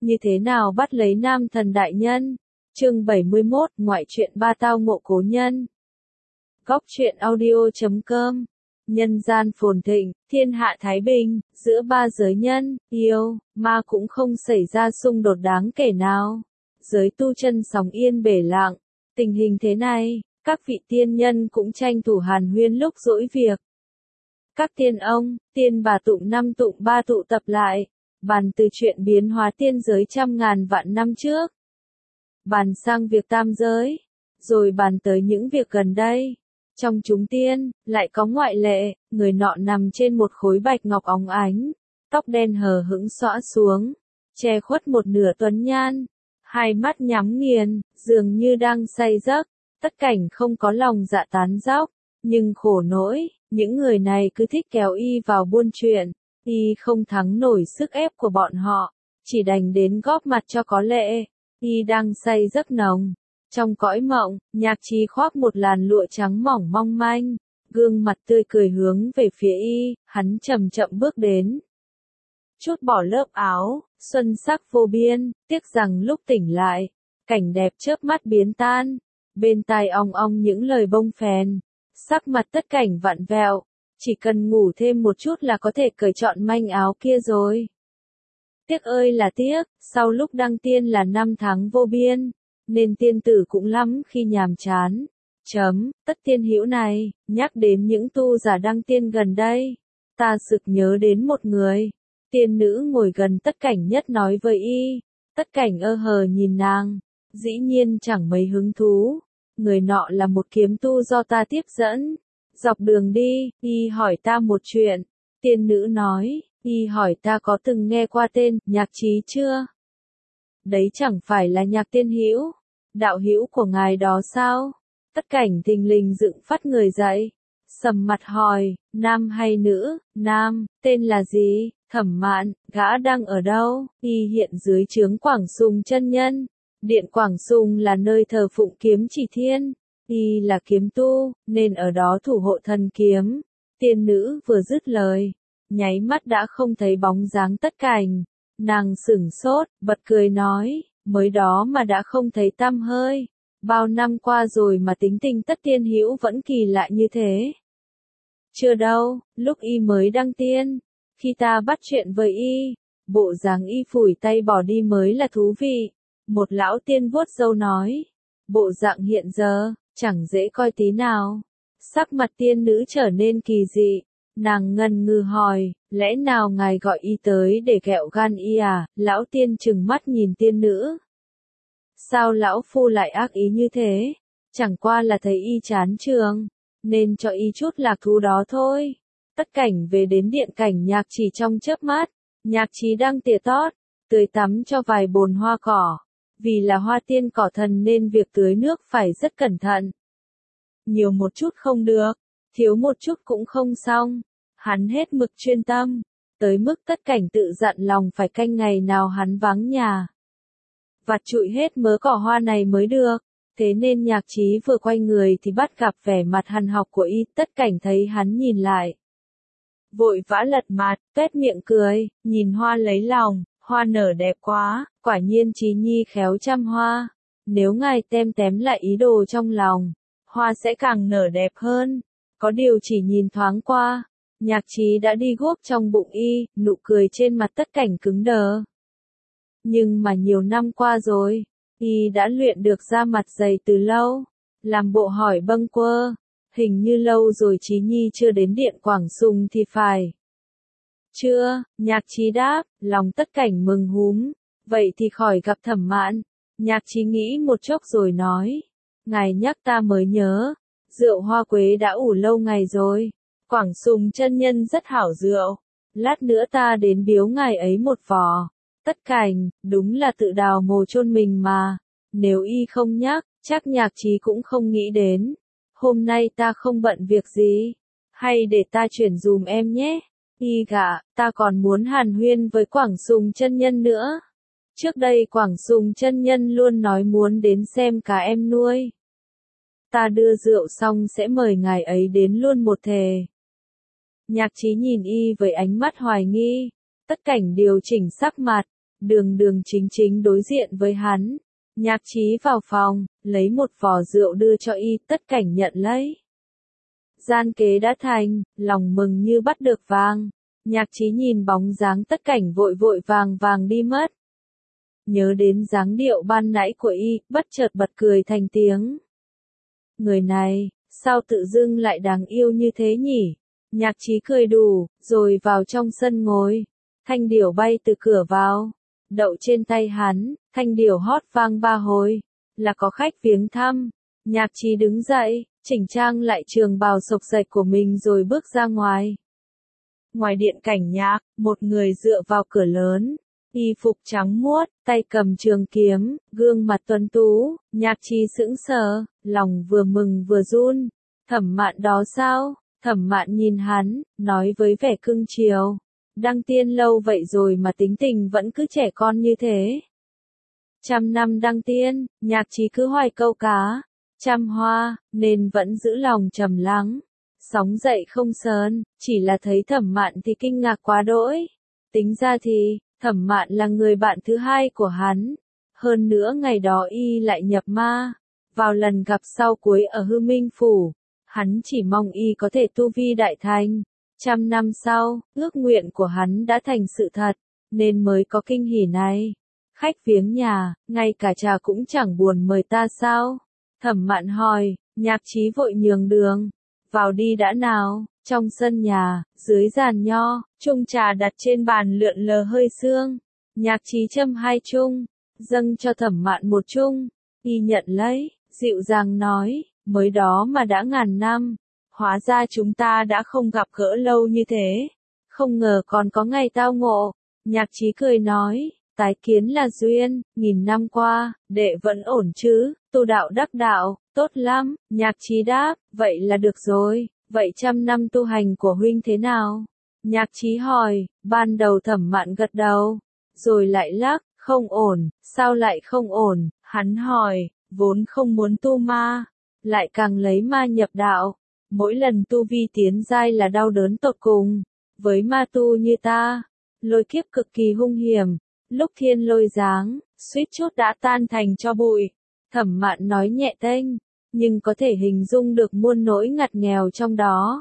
Như thế nào bắt lấy nam thần đại nhân? Chương 71, ngoại truyện ba tao ngộ cố nhân. Góc truyện audio.com. Nhân gian phồn thịnh, thiên hạ thái bình, giữa ba giới nhân, yêu, ma cũng không xảy ra xung đột đáng kể nào. Giới tu chân sóng yên bể lặng. Tình hình thế này, các vị tiên nhân cũng tranh thủ hàn huyên lúc rỗi việc. Các tiên ông, tiên bà tụng năm tụng ba tụ tập lại, bàn từ chuyện biến hóa tiên giới trăm ngàn vạn năm trước. Bàn sang việc tam giới, rồi bàn tới những việc gần đây. Trong chúng tiên, lại có ngoại lệ, người nọ nằm trên một khối bạch ngọc óng ánh, tóc đen hờ hững xõa xuống, che khuất một nửa tuấn nhan, hai mắt nhắm nghiền, dường như đang say giấc, tất cảnh không có lòng dạ tán dóc, nhưng khổ nỗi, những người này cứ thích kéo y vào buôn chuyện, y không thắng nổi sức ép của bọn họ, chỉ đành đến góp mặt cho có lệ, y đang say giấc nồng. Trong cõi mộng, Nhạc Trí khoác một làn lụa trắng mỏng mong manh, gương mặt tươi cười hướng về phía y, hắn chậm chậm bước đến. Chút bỏ lớp áo, xuân sắc vô biên, tiếc rằng lúc tỉnh lại, cảnh đẹp chớp mắt biến tan, bên tai ong ong những lời bông phèn, sắc mặt tất cảnh vặn vẹo, chỉ cần ngủ thêm một chút là có thể cởi trọn manh áo kia rồi. Tiếc ơi là tiếc, sau lúc đăng tiên là năm tháng vô biên. Nên tiên tử cũng lắm khi nhàm chán. Tất tiên hữu này, nhắc đến những tu giả đăng tiên gần đây. Ta sực nhớ đến một người. Tiên nữ ngồi gần tất cảnh nhất nói với y. Tất cảnh ơ hờ nhìn nàng. Dĩ nhiên chẳng mấy hứng thú. Người nọ là một kiếm tu do ta tiếp dẫn. Dọc đường đi, y hỏi ta một chuyện. Tiên nữ nói, y hỏi ta có từng nghe qua tên Nhạc Trí chưa? Đấy chẳng phải là Nhạc tiên hữu, đạo hữu của ngài đó sao? Tất cảnh thình lình dựng phát người dậy, sầm mặt hỏi, nam hay nữ? Nam, tên là gì? Thẩm Mạn. Gã đang ở đâu? Y hiện dưới trướng Quảng Sùng chân nhân. Điện Quảng Sùng là nơi thờ phụng kiếm chỉ thiên. Y là kiếm tu, nên ở đó thủ hộ thần kiếm. Tiên nữ vừa dứt lời, nháy mắt đã không thấy bóng dáng tất cảnh. Nàng sửng sốt, bật cười nói, mới đó mà đã không thấy tăm hơi. Bao năm qua rồi mà tính tình tất tiên hữu vẫn kỳ lạ như thế. Chưa đâu, lúc y mới đăng tiên, khi ta bắt chuyện với y, bộ dáng y phủi tay bỏ đi mới là thú vị. Một lão tiên vuốt râu nói, bộ dạng hiện giờ, chẳng dễ coi tí nào. Sắc mặt tiên nữ trở nên kỳ dị. Nàng ngần ngừ hỏi, lẽ nào ngài gọi y tới để kẹo gan y à? Lão tiên trừng mắt nhìn tiên nữ. Sao lão phu lại ác ý như thế? Chẳng qua là thấy y chán trường, nên cho y chút lạc thú đó thôi. Tất cảnh về đến điện cảnh Nhạc Trì trong chớp mắt. Nhạc Trí đang tỉa tót, tưới tắm cho vài bồn hoa cỏ. Vì là hoa tiên cỏ thần nên việc tưới nước phải rất cẩn thận. Nhiều một chút không được, thiếu một chút cũng không xong. Hắn hết mực chuyên tâm, tới mức tất cảnh tự dặn lòng phải canh ngày nào hắn vắng nhà. Vặt trụi hết mớ cỏ hoa này mới được, thế nên Nhạc Trí vừa quay người thì bắt gặp vẻ mặt hằn học của y, tất cảnh thấy hắn nhìn lại. Vội vã lật mặt, tuét miệng cười, nhìn hoa lấy lòng, hoa nở đẹp quá, quả nhiên Trí nhi khéo chăm hoa. Nếu ngài tem tém lại ý đồ trong lòng, hoa sẽ càng nở đẹp hơn. Có điều chỉ nhìn thoáng qua, Nhạc Trí đã đi guốc trong bụng y, nụ cười trên mặt tất cảnh cứng đờ. Nhưng mà nhiều năm qua rồi, y đã luyện được da mặt dày từ lâu, làm bộ hỏi bâng quơ, hình như lâu rồi Trí nhi chưa đến điện Quảng Sùng thì phải. Chưa, Nhạc Trí đáp, lòng tất cảnh mừng húm, vậy thì khỏi gặp Thẩm Mạn. Nhạc Trí nghĩ một chốc rồi nói, ngài nhắc ta mới nhớ, rượu hoa quế đã ủ lâu ngày rồi. Quảng Sùng chân nhân rất hảo rượu, lát nữa ta đến biếu ngài ấy một vò. Tất cảnh, đúng là tự đào mồ chôn mình mà, nếu y không nhắc, chắc Nhạc Trí cũng không nghĩ đến. Hôm nay ta không bận việc gì, hay để ta chuyển dùm em nhé. Y gạ, ta còn muốn hàn huyên với Quảng Sùng chân nhân nữa. Trước đây Quảng Sùng chân nhân luôn nói muốn đến xem cá em nuôi. Ta đưa rượu xong sẽ mời ngài ấy đến luôn một thề. Nhạc Trí nhìn y với ánh mắt hoài nghi, tất cảnh điều chỉnh sắc mặt, đường đường chính chính đối diện với hắn. Nhạc Chí vào phòng, lấy một vò rượu đưa cho y, Tất Cảnh nhận lấy. Gian kế đã thành, lòng mừng như bắt được vàng. Nhạc Chí nhìn bóng dáng Tất Cảnh vội vội vàng vàng đi mất. Nhớ đến dáng điệu ban nãy của y, bất chợt bật cười thành tiếng. Người này, sao tự dưng lại đáng yêu như thế nhỉ? Nhạc Chí cười đủ, rồi vào trong sân ngồi. Thanh điểu bay từ cửa vào, đậu trên tay hắn, thanh điểu hót vang 3 hồi, là có khách viếng thăm. Nhạc Chí đứng dậy, chỉnh trang lại trường bào xộc xệch của mình rồi bước ra ngoài. Ngoài điện cảnh nhạc, một người dựa vào cửa lớn, y phục trắng muốt, tay cầm trường kiếm, gương mặt tuấn tú. Nhạc Chí sững sờ, lòng vừa mừng vừa run. Thẩm Mạn đó sao? Thẩm Mạn nhìn hắn, nói với vẻ cưng chiều. Đăng tiên lâu vậy rồi mà tính tình vẫn cứ trẻ con như thế. 100 năm đăng tiên, Nhạc Chí cứ hoài câu cá. Trăm hoa, nên vẫn giữ lòng trầm lắng. Sóng dậy không sờn, chỉ là thấy Thẩm Mạn thì kinh ngạc quá đỗi. Tính ra thì, Thẩm Mạn là người bạn thứ hai của hắn. Hơn nữa ngày đó y lại nhập ma. Vào lần gặp sau cuối ở Hư Minh Phủ, hắn chỉ mong y có thể tu vi đại thành. 100 năm sau, ước nguyện của hắn đã thành sự thật, nên mới có kinh hỉ này. Khách viếng nhà, ngay cả trà cũng chẳng buồn mời ta sao? Thẩm Mạn hỏi. Nhạc Chí vội nhường đường. Vào đi đã nào. Trong sân nhà, dưới giàn nho, chung trà đặt trên bàn lượn lờ hơi sương. Nhạc Chí châm 2 chung, dâng cho Thẩm Mạn 1 chung. Y nhận lấy, dịu dàng nói, mới đó mà đã ngàn năm. Hóa ra chúng ta đã không gặp gỡ lâu như thế. Không ngờ còn có ngày tao ngộ. Nhạc Chí cười nói, tái kiến là duyên, 1000 năm qua, đệ vẫn ổn chứ, tu đạo đắc đạo, tốt lắm. Nhạc Chí đáp, vậy là được rồi, vậy 100 năm tu hành của huynh thế nào? Nhạc Chí hỏi. Ban đầu Thẩm Mạn gật đầu, rồi lại lắc, không ổn. Sao lại không ổn? Hắn hỏi. Vốn không muốn tu ma, lại càng lấy ma nhập đạo. Mỗi lần tu vi tiến giai là đau đớn tột cùng. Với ma tu như ta, lôi kiếp cực kỳ hung hiểm. Lúc thiên lôi giáng, suýt chút đã tan thành tro bụi. Thẩm Mạn nói nhẹ tênh, nhưng có thể hình dung được muôn nỗi ngặt nghèo trong đó.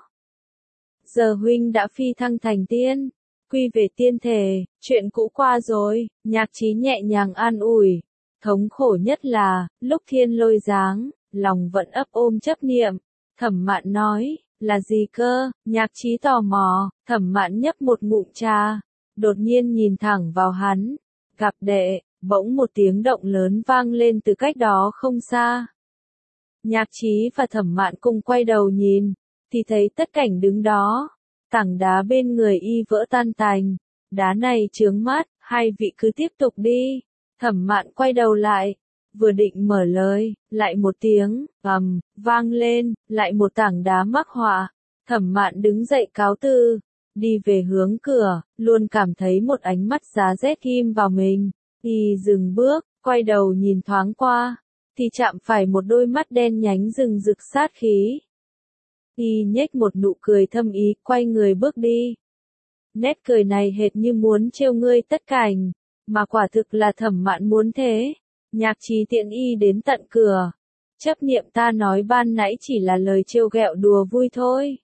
Giờ huynh đã phi thăng thành tiên, quy về tiên thể, chuyện cũ qua rồi. Nhạc Chí nhẹ nhàng an ủi. Thống khổ nhất là, lúc thiên lôi giáng, lòng vẫn ấp ôm chấp niệm. Thẩm Mạn nói, là gì cơ? Nhạc Chí tò mò. Thẩm Mạn nhấp một ngụm trà, đột nhiên nhìn thẳng vào hắn. Gặp đệ, bỗng một tiếng động lớn vang lên từ cách đó không xa. Nhạc Chí và Thẩm Mạn cùng quay đầu nhìn, thì thấy Tất Cảnh đứng đó. Tảng đá bên người y vỡ tan tành. Đá này chướng mắt, hai vị cứ tiếp tục đi. Thẩm Mạn quay đầu lại, vừa định mở lời, lại một tiếng ầm vang lên, lại một tảng đá mắc họa. Thẩm Mạn đứng dậy cáo từ, đi về hướng cửa, luôn cảm thấy một ánh mắt giá rét ghim vào mình. Y dừng bước, quay đầu nhìn thoáng qua, thì chạm phải một đôi mắt đen nhánh rừng rực sát khí. Y nhếch một nụ cười thâm ý, quay người bước đi. Nét cười này hệt như muốn trêu ngươi Tất Cảnh, mà quả thực là Thẩm Mạn muốn thế. Nhạc Chí tiện y đến tận cửa. Chấp niệm ta nói ban nãy chỉ là lời trêu ghẹo đùa vui thôi.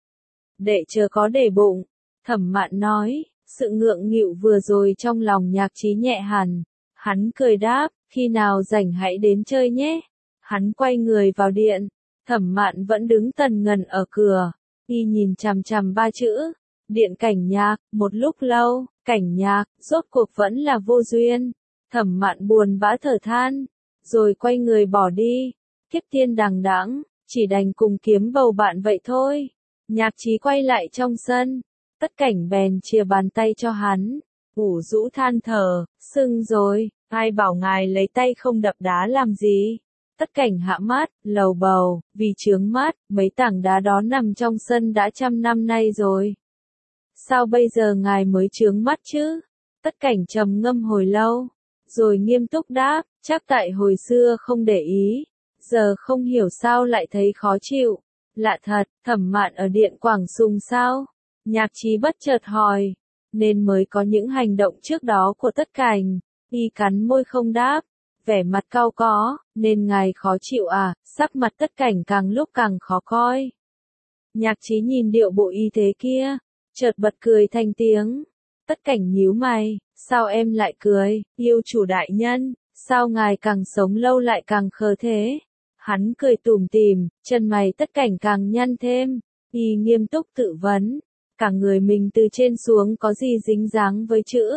Đệ chớ có để bụng. Thẩm Mạn nói. Sự ngượng nghịu vừa rồi trong lòng Nhạc Chí nhẹ hẳn. Hắn cười đáp, khi nào rảnh hãy đến chơi nhé. Hắn quay người vào điện. Thẩm Mạn vẫn đứng tần ngần ở cửa. Y nhìn chằm chằm 3 chữ. Điện cảnh nhạc. Một lúc lâu, cảnh nhạc, rốt cuộc vẫn là vô duyên. Thẩm Mạn buồn bã thở than, rồi quay người bỏ đi. Kiếp tiên đằng đẵng, chỉ đành cùng kiếm bầu bạn vậy thôi. Nhạc Chí quay lại trong sân, Tất Cảnh bèn chìa bàn tay cho hắn. Ủ rũ than thở, sưng rồi, ai bảo ngài lấy tay không đập đá làm gì. Tất Cảnh hạ mắt, lầu bầu, vì chướng mắt, mấy tảng đá đó nằm trong sân đã 100 năm nay rồi. Sao bây giờ ngài mới chướng mắt chứ? Tất Cảnh trầm ngâm hồi lâu, rồi nghiêm túc đáp, chắc tại hồi xưa không để ý, giờ không hiểu sao lại thấy khó chịu. Lạ thật, Thẩm Mạn ở điện Quảng Sùng sao? Nhạc Chí bất chợt hỏi. nên mới có những hành động trước đó của Tất Cảnh. Y cắn môi không đáp, vẻ mặt cau có, nên ngài khó chịu à, sắc mặt Tất Cảnh càng lúc càng khó coi. Nhạc Chí nhìn điệu bộ y thế kia, chợt bật cười thành tiếng. Tất Cảnh nhíu mày, sao em lại cười, yêu chủ đại nhân, sao ngài càng sống lâu lại càng khờ thế? Hắn cười tủm tỉm, chân mày Tất Cảnh càng nhăn thêm, y nghiêm túc tự vấn, cả người mình từ trên xuống có gì dính dáng với chữ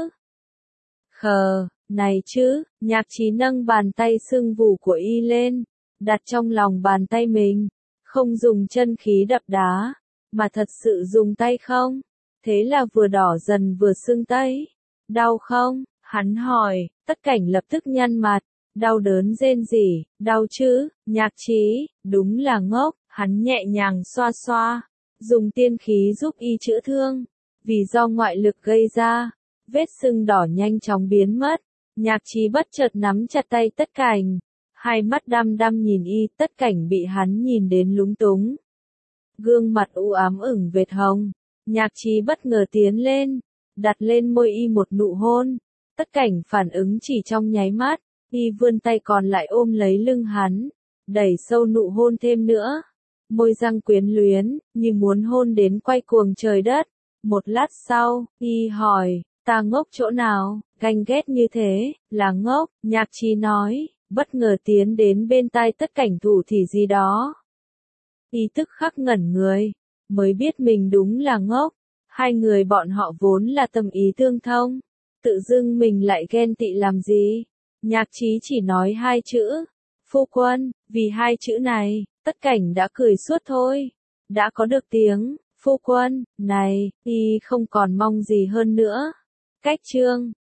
khờ, này chứ, Nhạc Chí nâng bàn tay sưng vù của y lên, đặt trong lòng bàn tay mình, không dùng chân khí đập đá, mà thật sự dùng tay không? Thế là vừa đỏ dần vừa sưng tấy. Đau không? Hắn hỏi, Tất Cảnh lập tức nhăn mặt, đau đớn rên rỉ, đau chứ, Nhạc Chí, đúng là ngốc, hắn nhẹ nhàng xoa xoa, dùng tiên khí giúp y chữa thương, vì do ngoại lực gây ra, vết sưng đỏ nhanh chóng biến mất. Nhạc Chí bất chợt nắm chặt tay Tất Cảnh, hai mắt đăm đăm nhìn y. Tất Cảnh bị hắn nhìn đến lúng túng, gương mặt u ám ửng vệt hồng. Nhạc Chí bất ngờ tiến lên, đặt lên môi y một nụ hôn. Tất Cảnh phản ứng chỉ trong nháy mắt, y vươn tay còn lại ôm lấy lưng hắn, đẩy sâu nụ hôn thêm nữa. Môi răng quyến luyến, như muốn hôn đến quay cuồng trời đất. Một lát sau, y hỏi, ta ngốc chỗ nào, ganh ghét như thế, là ngốc, Nhạc Chí nói, bất ngờ tiến đến bên tai Tất Cảnh thủ thỉ gì đó. Y tức khắc ngẩn người, mới biết mình đúng là ngốc, hai người bọn họ vốn là tâm ý tương thông, tự dưng mình lại ghen tị làm gì. Nhạc Chí chỉ nói hai chữ, phu quân, vì hai chữ này, Tất Cảnh đã cười suốt thôi, đã có được tiếng, phu quân, này, y không còn mong gì hơn nữa. Cách chương